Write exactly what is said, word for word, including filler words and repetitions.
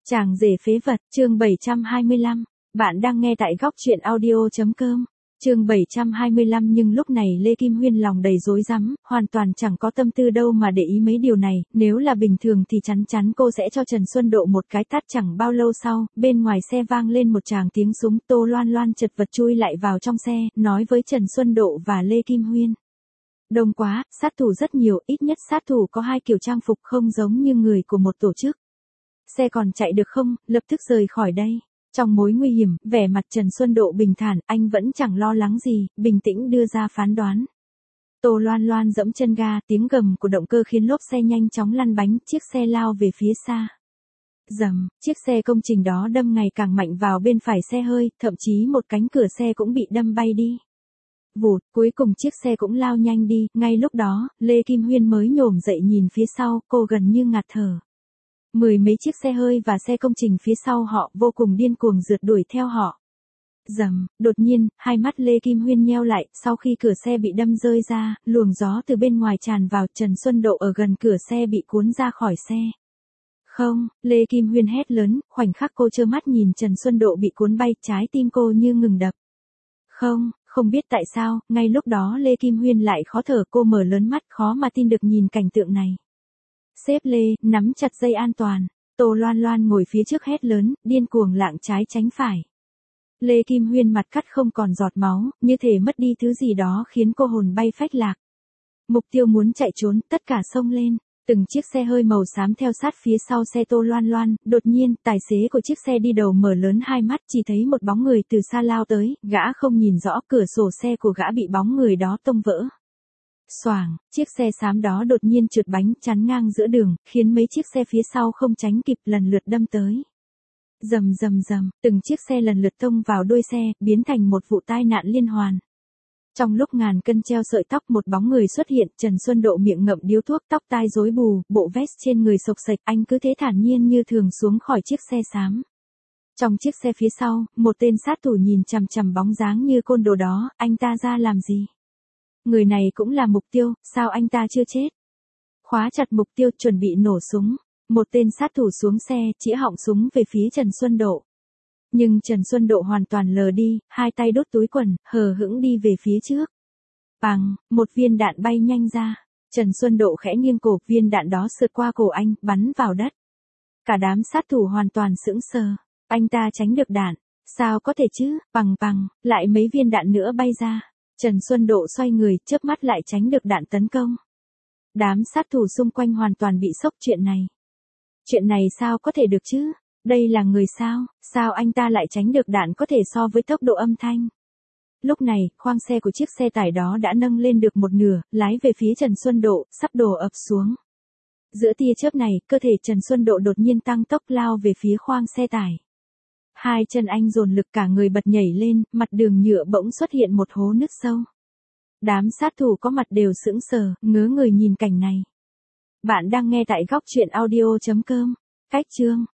Chàng rể phế vật, chương bảy trăm hai mươi lăm. Bạn đang nghe tại góc truyện audio.com. Chương bảy trăm hai mươi lăm. Nhưng lúc này Lê Kim Huyên lòng đầy rối rắm, hoàn toàn chẳng có tâm tư đâu mà để ý mấy điều này, nếu là bình thường thì chắn chắn cô sẽ cho Trần Xuân Độ một cái tát. Chẳng bao lâu sau, bên ngoài xe vang lên một tràng tiếng súng, Tô Loan Loan chật vật chui lại vào trong xe, nói với Trần Xuân Độ và Lê Kim Huyên. Đông quá, sát thủ rất nhiều, ít nhất sát thủ có hai kiểu trang phục không giống như người của một tổ chức. Xe còn chạy được không, lập tức rời khỏi đây. Trong mối nguy hiểm, vẻ mặt Trần Xuân Độ bình thản, anh vẫn chẳng lo lắng gì, bình tĩnh đưa ra phán đoán. Tô Loan Loan dẫm chân ga, tiếng gầm của động cơ khiến lốp xe nhanh chóng lăn bánh, chiếc xe lao về phía xa. Rầm, chiếc xe công trình đó đâm ngày càng mạnh vào bên phải xe hơi, thậm chí một cánh cửa xe cũng bị đâm bay đi. Vụt, cuối cùng chiếc xe cũng lao nhanh đi, ngay lúc đó, Lê Kim Huyên mới nhổm dậy nhìn phía sau, cô gần như ngạt thở. Mười mấy chiếc xe hơi và xe công trình phía sau họ vô cùng điên cuồng rượt đuổi theo họ. Rầm, đột nhiên, hai mắt Lê Kim Huyên nheo lại, sau khi cửa xe bị đâm rơi ra, luồng gió từ bên ngoài tràn vào, Trần Xuân Độ ở gần cửa xe bị cuốn ra khỏi xe. Không, Lê Kim Huyên hét lớn, khoảnh khắc cô trơ mắt nhìn Trần Xuân Độ bị cuốn bay, trái tim cô như ngừng đập. Không, không biết tại sao, ngay lúc đó Lê Kim Huyên lại khó thở, cô mở lớn mắt khó mà tin được nhìn cảnh tượng này. Xếp Lê, nắm chặt dây an toàn. Tô Loan Loan ngồi phía trước hét lớn, điên cuồng lạng trái tránh phải. Lê Kim Huyên mặt cắt không còn giọt máu, như thể mất đi thứ gì đó khiến cô hồn bay phách lạc. Mục tiêu muốn chạy trốn, tất cả xông lên. Từng chiếc xe hơi màu xám theo sát phía sau xe Tô Loan Loan, đột nhiên, tài xế của chiếc xe đi đầu mở lớn hai mắt, chỉ thấy một bóng người từ xa lao tới, gã không nhìn rõ, cửa sổ xe của gã bị bóng người đó tông vỡ. Xoàng, chiếc xe xám đó đột nhiên trượt bánh chắn ngang giữa đường, khiến mấy chiếc xe phía sau không tránh kịp lần lượt đâm tới. Rầm rầm rầm, từng chiếc xe lần lượt tông vào đuôi xe, biến thành một vụ tai nạn liên hoàn. Trong lúc ngàn cân treo sợi tóc, một bóng người xuất hiện, Trần Xuân Độ miệng ngậm điếu thuốc, tóc tai rối bù, bộ vest trên người xộc xệch, anh cứ thế thản nhiên như thường xuống khỏi chiếc xe xám. Trong chiếc xe phía sau, một tên sát thủ nhìn chằm chằm bóng dáng như côn đồ đó, anh ta ra làm gì? Người này cũng là mục tiêu, sao anh ta chưa chết? Khóa chặt mục tiêu, chuẩn bị nổ súng. Một tên sát thủ xuống xe, chĩa họng súng về phía Trần Xuân Độ. Nhưng Trần Xuân Độ hoàn toàn lờ đi, hai tay đút túi quần, hờ hững đi về phía trước. Bàng, một viên đạn bay nhanh ra. Trần Xuân Độ khẽ nghiêng cổ, viên đạn đó sượt qua cổ anh, bắn vào đất. Cả đám sát thủ hoàn toàn sững sờ. Anh ta tránh được đạn. Sao có thể chứ? Bằng bằng, lại mấy viên đạn nữa bay ra. Trần Xuân Độ xoay người, chớp mắt lại tránh được đạn tấn công. Đám sát thủ xung quanh hoàn toàn bị sốc chuyện này. Chuyện này sao có thể được chứ? Đây là người sao? Sao anh ta lại tránh được đạn có thể so với tốc độ âm thanh? Lúc này, khoang xe của chiếc xe tải đó đã nâng lên được một nửa, lái về phía Trần Xuân Độ, sắp đổ ập xuống. Giữa tia chớp này, cơ thể Trần Xuân Độ đột nhiên tăng tốc lao về phía khoang xe tải. Hai chân anh dồn lực, cả người bật nhảy lên, mặt đường nhựa bỗng xuất hiện một hố nứt sâu. Đám sát thủ có mặt đều sững sờ, ngớ người nhìn cảnh này. Bạn đang nghe tại góc truyện audio.com. Cách chương